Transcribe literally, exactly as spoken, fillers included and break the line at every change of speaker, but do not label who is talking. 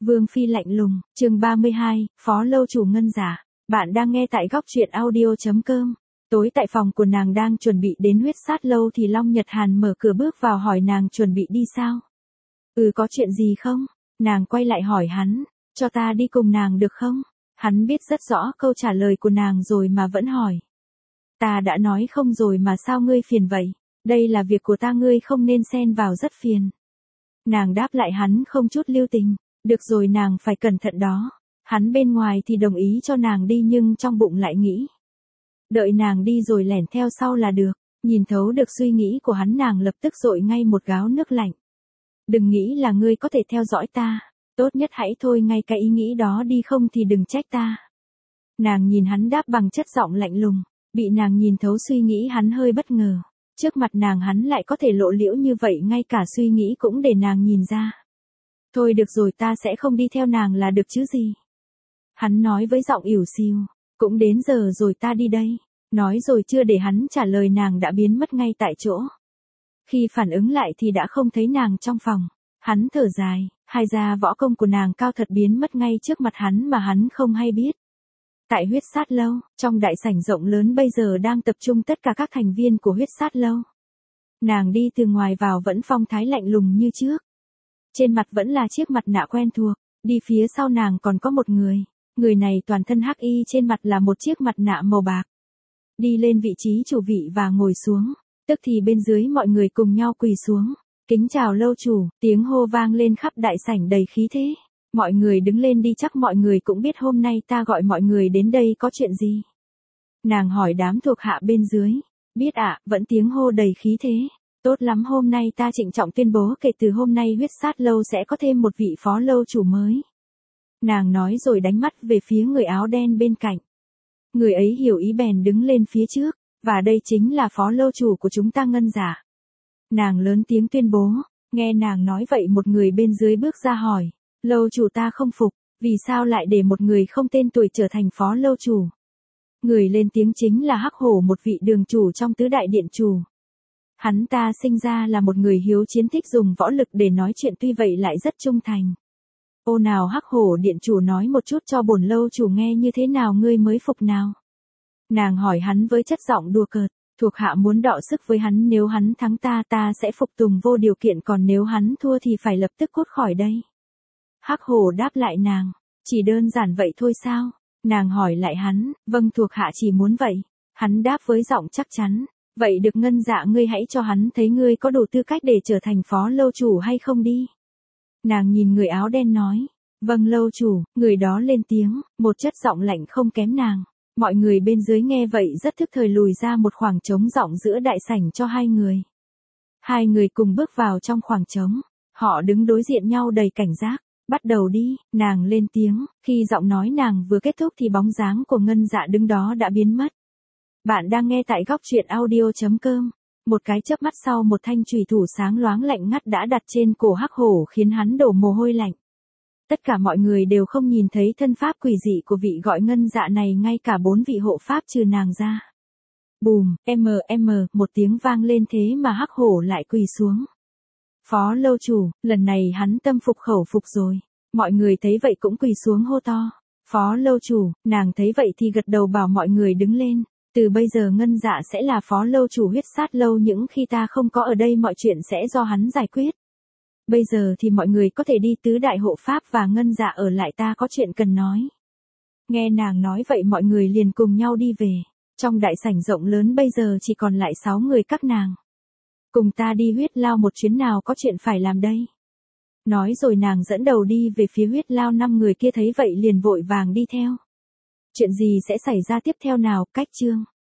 Vương Phi lạnh lùng, chương ba mươi hai, Phó Lâu Chủ Ngân Dạ. Bạn đang nghe tại góc truyện audio.com. Tối tại phòng của nàng đang chuẩn bị đến huyết sát lâu thì Long Nhật Hàn mở cửa bước vào hỏi nàng chuẩn bị đi sao. Ừ, có chuyện gì không? Nàng quay lại hỏi hắn, cho ta đi cùng nàng được không? Hắn biết rất rõ câu trả lời của nàng rồi mà vẫn hỏi. Ta đã nói không rồi mà sao ngươi phiền vậy? Đây là việc của ta, ngươi không nên xen vào, rất phiền. Nàng đáp lại hắn không chút lưu tình. Được rồi, nàng phải cẩn thận đó. Hắn bên ngoài thì đồng ý cho nàng đi nhưng trong bụng lại nghĩ. Đợi nàng đi rồi lẻn theo sau là được. Nhìn thấu được suy nghĩ của hắn, nàng lập tức dội ngay một gáo nước lạnh. Đừng nghĩ là ngươi có thể theo dõi ta. Tốt nhất hãy thôi ngay cái ý nghĩ đó đi, không thì đừng trách ta. Nàng nhìn hắn đáp bằng chất giọng lạnh lùng. Bị nàng nhìn thấu suy nghĩ hắn hơi bất ngờ. Trước mặt nàng hắn lại có thể lộ liễu như vậy, ngay cả suy nghĩ cũng để nàng nhìn ra. Thôi được rồi, ta sẽ không đi theo nàng là được chứ gì. Hắn nói với giọng ỉu xìu. Cũng đến giờ rồi, ta đi đây. Nói rồi chưa để hắn trả lời nàng đã biến mất ngay tại chỗ. Khi phản ứng lại thì đã không thấy nàng trong phòng. Hắn thở dài, hai gia võ công của nàng cao thật biến mất ngay trước mặt hắn mà hắn không hay biết. Tại huyết sát lâu, trong đại sảnh rộng lớn bây giờ đang tập trung tất cả các thành viên của huyết sát lâu. Nàng đi từ ngoài vào vẫn phong thái lạnh lùng như trước. Trên mặt vẫn là chiếc mặt nạ quen thuộc, đi phía sau nàng còn có một người. Người này toàn thân hắc y, trên mặt là một chiếc mặt nạ màu bạc. Đi lên vị trí chủ vị và ngồi xuống, tức thì bên dưới mọi người cùng nhau quỳ xuống. Kính chào lâu chủ, tiếng hô vang lên khắp đại sảnh đầy khí thế. Mọi người đứng lên đi, chắc mọi người cũng biết hôm nay ta gọi mọi người đến đây có chuyện gì. Nàng hỏi đám thuộc hạ bên dưới. Biết ạ, à, vẫn tiếng hô đầy khí thế. Tốt lắm, hôm nay ta trịnh trọng tuyên bố kể từ hôm nay huyết sát lâu sẽ có thêm một vị phó lâu chủ mới. Nàng nói rồi đánh mắt về phía người áo đen bên cạnh. Người ấy hiểu ý bèn đứng lên phía trước, và đây chính là phó lâu chủ của chúng ta, Ngân Dạ. Nàng lớn tiếng tuyên bố. Nghe nàng nói vậy, một người bên dưới bước ra hỏi. Lâu chủ, ta không phục, vì sao lại để một người không tên tuổi trở thành phó lâu chủ? Người lên tiếng chính là Hắc Hổ, một vị đường chủ trong tứ đại điện chủ. Hắn ta sinh ra là một người hiếu chiến, thích dùng võ lực để nói chuyện, tuy vậy lại rất trung thành. Ô nào, Hắc Hổ điện chủ nói một chút cho bổn lâu chủ nghe, như thế nào ngươi mới phục nào? Nàng hỏi hắn với chất giọng đùa cợt. Thuộc hạ muốn đọ sức với hắn, nếu hắn thắng ta ta sẽ phục tùng vô điều kiện, còn nếu hắn thua thì phải lập tức cút khỏi đây. Hắc Hổ đáp lại nàng. Chỉ đơn giản vậy thôi sao? Nàng hỏi lại hắn. Vâng, thuộc hạ chỉ muốn vậy. Hắn đáp với giọng chắc chắn. Vậy được, Ngân Dạ, ngươi hãy cho hắn thấy ngươi có đủ tư cách để trở thành phó lâu chủ hay không đi. Nàng nhìn người áo đen nói. Vâng lâu chủ. Người đó lên tiếng, một chất giọng lạnh không kém nàng. Mọi người bên dưới nghe vậy rất thức thời lùi ra một khoảng trống rộng giữa đại sảnh cho hai người. Hai người cùng bước vào trong khoảng trống. Họ đứng đối diện nhau đầy cảnh giác. Bắt đầu đi, nàng lên tiếng. Khi giọng nói nàng vừa kết thúc thì bóng dáng của Ngân Dạ đứng đó đã biến mất. Bạn đang nghe tại góc truyện audio.com. Một cái chớp mắt sau, một thanh chùy thủ sáng loáng lạnh ngắt đã đặt trên cổ Hắc Hổ, khiến hắn đổ mồ hôi lạnh. Tất cả mọi người đều không nhìn thấy thân pháp quỷ dị của vị gọi Ngân Dạ này, ngay cả bốn vị hộ pháp trừ nàng ra. Bùm, m m một tiếng vang lên, thế mà Hắc Hổ lại quỳ xuống. Phó lâu chủ, lần này hắn tâm phục khẩu phục rồi. Mọi người thấy vậy cũng quỳ xuống hô to. Phó lâu chủ. Nàng thấy vậy thì gật đầu bảo mọi người đứng lên. Từ bây giờ Ngân Dạ sẽ là phó lâu chủ huyết sát lâu, những khi ta không có ở đây mọi chuyện sẽ do hắn giải quyết. Bây giờ thì mọi người có thể đi, tứ đại hộ pháp và Ngân Dạ ở lại, ta có chuyện cần nói. Nghe nàng nói vậy mọi người liền cùng nhau đi về. Trong đại sảnh rộng lớn bây giờ chỉ còn lại sáu người các nàng. Cùng ta đi huyết lao một chuyến nào, có chuyện phải làm đây. Nói rồi nàng dẫn đầu đi về phía huyết lao, năm người kia thấy vậy liền vội vàng đi theo. Chuyện gì sẽ xảy ra tiếp theo nào, cách chương.